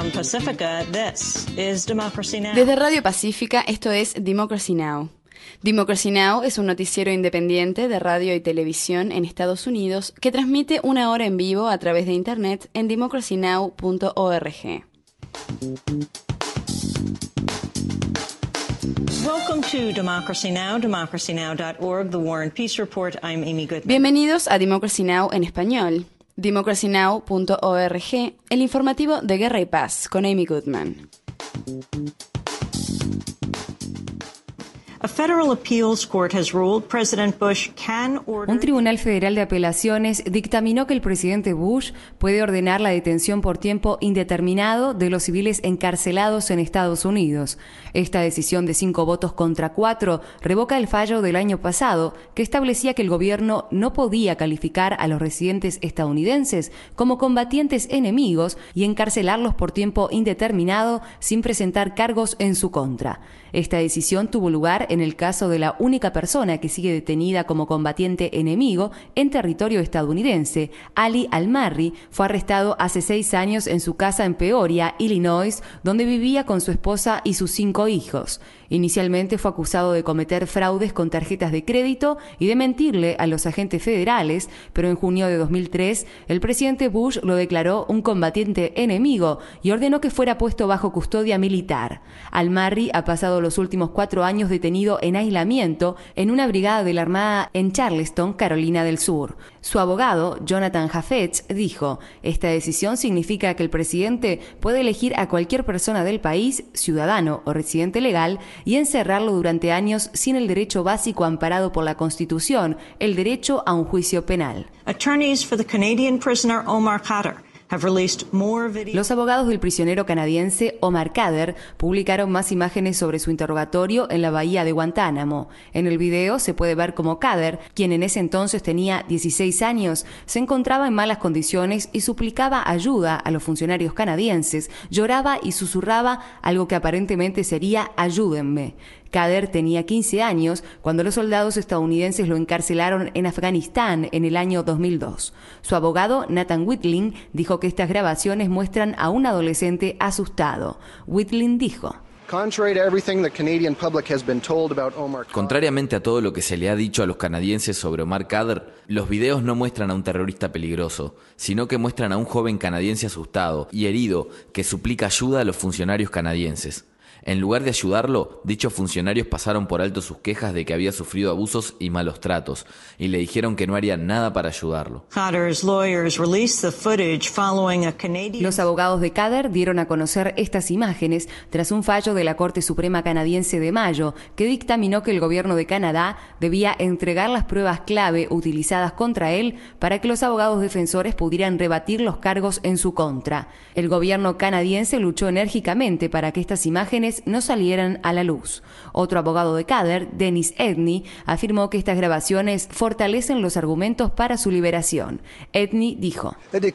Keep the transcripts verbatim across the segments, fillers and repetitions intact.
From Pacifica, this is Democracy Now! Desde Radio Pacífica, esto es Democracy Now! Democracy Now! Es un noticiero independiente de radio y televisión en Estados Unidos que transmite una hora en vivo a través de internet en democracy now punto org. Welcome to Democracy Now!, democracy now dot org, the War and Peace Report. I'm Amy Goodman. Bienvenidos a Democracy Now! En español. democracy now punto org, el informativo de Guerra y Paz, con Amy Goodman. A federal appeals court has ruled President Bush can order... Un tribunal federal de apelaciones dictaminó que el presidente Bush puede ordenar la detención por tiempo indeterminado de los civiles encarcelados en Estados Unidos. Esta decisión de cinco votos contra cuatro revoca el fallo del año pasado que establecía que el gobierno no podía calificar a los residentes estadounidenses como combatientes enemigos y encarcelarlos por tiempo indeterminado sin presentar cargos en su contra. Esta decisión tuvo lugar en el caso de la única persona que sigue detenida como combatiente enemigo en territorio estadounidense. Ali Al-Marri fue arrestado hace seis años en su casa en Peoria, Illinois, donde vivía con su esposa y sus cinco hijos. Inicialmente fue acusado de cometer fraudes con tarjetas de crédito y de mentirle a los agentes federales, pero en junio de dos mil tres el presidente Bush lo declaró un combatiente enemigo y ordenó que fuera puesto bajo custodia militar. Al-Marri ha pasado los últimos cuatro años detenido en aislamiento en una brigada de la Armada en Charleston, Carolina del Sur. Su abogado, Jonathan Hafetz, dijo: esta decisión significa que el presidente puede elegir a cualquier persona del país, ciudadano o residente legal, y encerrarlo durante años sin el derecho básico amparado por la Constitución, el derecho a un juicio penal. Attorneys for the Canadian prisoner Omar Khadr have released more videos. Los abogados del prisionero canadiense Omar Khadr publicaron más imágenes sobre su interrogatorio en la bahía de Guantánamo. En el video se puede ver cómo Khadr, quien en ese entonces tenía dieciséis años, se encontraba en malas condiciones y suplicaba ayuda a los funcionarios canadienses, lloraba y susurraba algo que aparentemente sería «ayúdenme». Khadr tenía quince años cuando los soldados estadounidenses lo encarcelaron en Afganistán en el año dos mil dos. Su abogado, Nathan Whitling, dijo que estas grabaciones muestran a un adolescente asustado. Whitling dijo: Contrariamente a todo lo que se le ha dicho a los canadienses sobre Omar Khadr, los videos no muestran a un terrorista peligroso, sino que muestran a un joven canadiense asustado y herido que suplica ayuda a los funcionarios canadienses. En lugar de ayudarlo, dichos funcionarios pasaron por alto sus quejas de que había sufrido abusos y malos tratos, y le dijeron que no harían nada para ayudarlo. Los abogados de Khadr dieron a conocer estas imágenes tras un fallo de la Corte Suprema canadiense de mayo, que dictaminó que el gobierno de Canadá debía entregar las pruebas clave utilizadas contra él para que los abogados defensores pudieran rebatir los cargos en su contra. El gobierno canadiense luchó enérgicamente para que estas imágenes no salieran a la luz. Otro abogado de Khadr, Dennis Edney, afirmó que estas grabaciones fortalecen los argumentos para su liberación. Edney dijo: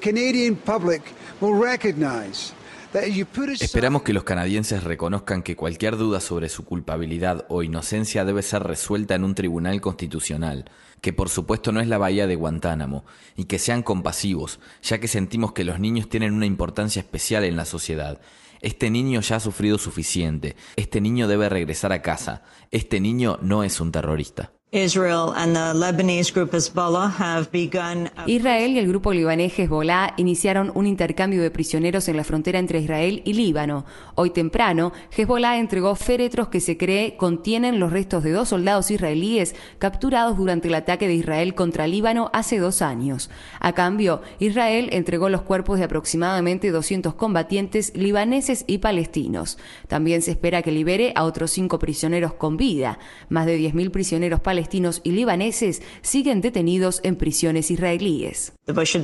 Esperamos que los canadienses reconozcan que cualquier duda sobre su culpabilidad o inocencia debe ser resuelta en un tribunal constitucional, que por supuesto no es la bahía de Guantánamo, y que sean compasivos, ya que sentimos que los niños tienen una importancia especial en la sociedad. Este niño ya ha sufrido suficiente. Este niño debe regresar a casa. Este niño no es un terrorista. Israel and the Lebanese group Hezbollah have begun a... Israel y el grupo libanés Hezbollah iniciaron un intercambio de prisioneros en la frontera entre Israel y Líbano. Hoy temprano, Hezbollah entregó féretros que se cree contienen los restos de dos soldados israelíes capturados durante el ataque de Israel contra Líbano hace dos años. A cambio, Israel entregó los cuerpos de aproximadamente doscientos combatientes libaneses y palestinos. También se espera que libere a otros cinco prisioneros con vida. Más de diez mil prisioneros palestinos palestinos y libaneses siguen detenidos en prisiones israelíes.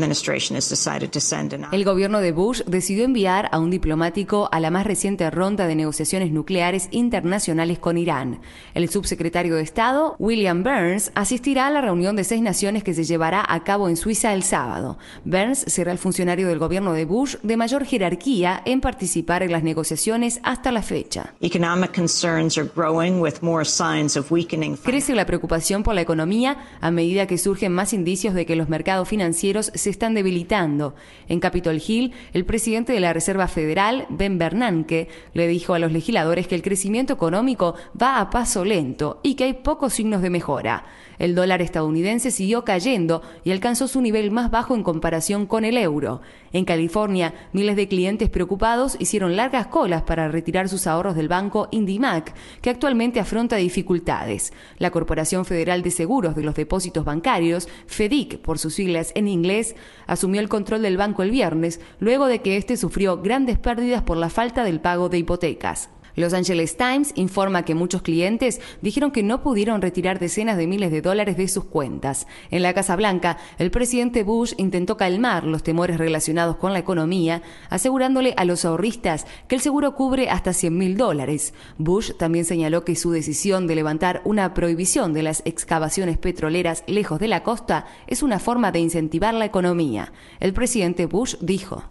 El gobierno de Bush decidió enviar a un diplomático a la más reciente ronda de negociaciones nucleares internacionales con Irán. El subsecretario de Estado, William Burns, asistirá a la reunión de seis naciones que se llevará a cabo en Suiza el sábado. Burns será el funcionario del gobierno de Bush de mayor jerarquía en participar en las negociaciones hasta la fecha. Crece la preocupación preocupación por la economía a medida que surgen más indicios de que los mercados financieros se están debilitando. En Capitol Hill, el presidente de la Reserva Federal, Ben Bernanke, le dijo a los legisladores que el crecimiento económico va a paso lento y que hay pocos signos de mejora. El dólar estadounidense siguió cayendo y alcanzó su nivel más bajo en comparación con el euro. En California, miles de clientes preocupados hicieron largas colas para retirar sus ahorros del banco IndyMac, que actualmente afronta dificultades. La Corporación Federal de Seguros de los Depósitos Bancarios, FEDIC por sus siglas en inglés, asumió el control del banco el viernes, luego de que este sufrió grandes pérdidas por la falta del pago de hipotecas. Los Angeles Times informa que muchos clientes dijeron que no pudieron retirar decenas de miles de dólares de sus cuentas. En la Casa Blanca, el presidente Bush intentó calmar los temores relacionados con la economía, asegurándole a los ahorristas que el seguro cubre hasta cien mil dólares. Bush también señaló que su decisión de levantar una prohibición de las excavaciones petroleras lejos de la costa es una forma de incentivar la economía. El presidente Bush dijo: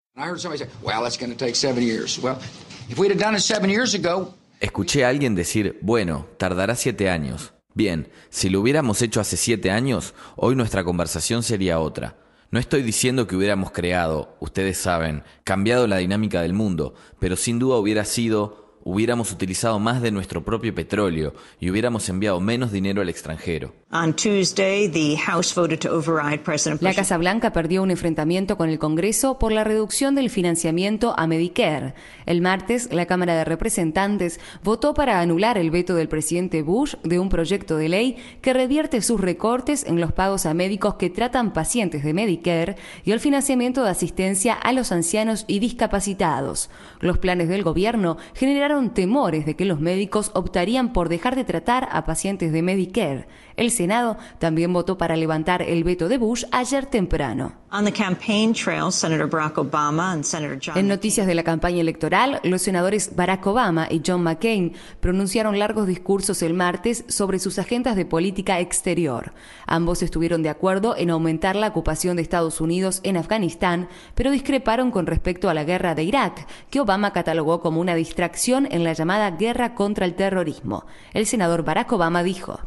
Escuché a alguien decir, bueno, tardará siete años. Bien, si lo hubiéramos hecho hace siete años, hoy nuestra conversación sería otra. No estoy diciendo que hubiéramos creado, ustedes saben, cambiado la dinámica del mundo, pero sin duda hubiera sido, hubiéramos utilizado más de nuestro propio petróleo y hubiéramos enviado menos dinero al extranjero. On Tuesday, the House voted to override President Bush. La Casa Blanca perdió un enfrentamiento con el Congreso por la reducción del financiamiento a Medicare. El martes, la Cámara de Representantes votó para anular el veto del presidente Bush de un proyecto de ley que revierte sus recortes en los pagos a médicos que tratan pacientes de Medicare y el financiamiento de asistencia a los ancianos y discapacitados. Los planes del gobierno generaron temores de que los médicos optarían por dejar de tratar a pacientes de Medicare. El Senado también votó para levantar el veto de Bush ayer temprano. On the campaign trail, Senator Barack Obama and Senator John En noticias de la campaña electoral, los senadores Barack Obama y John McCain pronunciaron largos discursos el martes sobre sus agendas de política exterior. Ambos estuvieron de acuerdo en aumentar la ocupación de Estados Unidos en Afganistán, pero discreparon con respecto a la guerra de Irak, que Obama catalogó como una distracción en la llamada guerra contra el terrorismo. El senador Barack Obama dijo: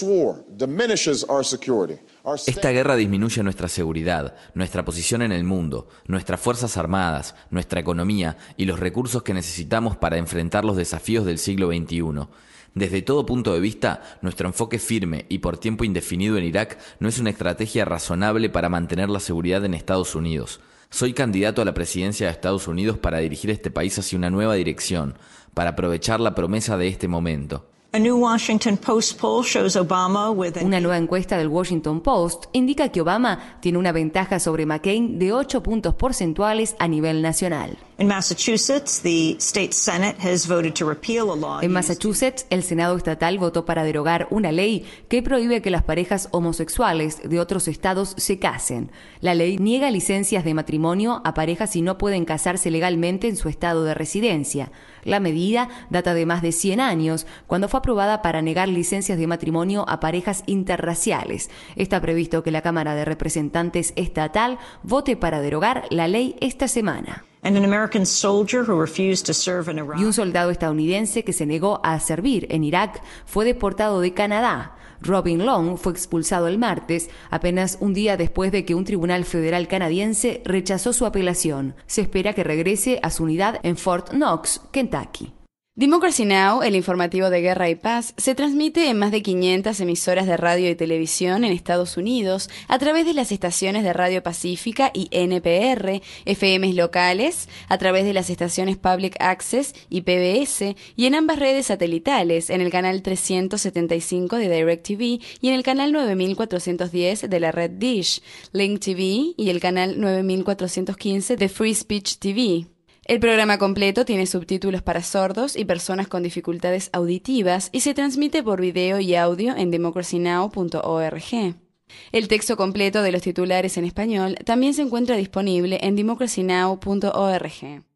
Esta guerra disminuye nuestra seguridad, nuestra posición en el mundo, nuestras fuerzas armadas, nuestra economía y los recursos que necesitamos para enfrentar los desafíos del siglo veintiuno. Desde todo punto de vista, nuestro enfoque firme y por tiempo indefinido en Irak no es una estrategia razonable para mantener la seguridad en Estados Unidos. Soy candidato a la presidencia de Estados Unidos para dirigir este país hacia una nueva dirección, para aprovechar la promesa de este momento. A new Washington Post poll shows Obama with Una nueva encuesta del Washington Post indica que Obama tiene una ventaja sobre McCain de ocho puntos porcentuales a nivel nacional. In Massachusetts, the state Senate has voted to repeal a law. En Massachusetts, el Senado estatal votó para derogar una ley que prohíbe que las parejas homosexuales de otros estados se casen. La ley niega licencias de matrimonio a parejas si no pueden casarse legalmente en su estado de residencia. La medida data de más de cien años, cuando fue aprobada para negar licencias de matrimonio a parejas interraciales. Está previsto que la Cámara de Representantes estatal vote para derogar la ley esta semana. And an American soldier who refused to serve in Iraq. Y un soldado estadounidense que se negó a servir en Irak fue deportado de Canadá. Robin Long fue expulsado el martes, apenas un día después de que un tribunal federal canadiense rechazó su apelación. Se espera que regrese a su unidad en Fort Knox, Kentucky. Democracy Now!, el informativo de Guerra y Paz, se transmite en más de quinientas emisoras de radio y televisión en Estados Unidos a través de las estaciones de Radio Pacífica y N P R, F Ms locales, a través de las estaciones Public Access y P B S, y en ambas redes satelitales, en el canal trescientos setenta y cinco de DirecTV y en el canal nueve mil cuatrocientos diez de la red Dish, Link T V y el canal nueve mil cuatrocientos quince de Free Speech T V. El programa completo tiene subtítulos para sordos y personas con dificultades auditivas y se transmite por video y audio en democracy now punto org. El texto completo de los titulares en español también se encuentra disponible en democracy now punto org.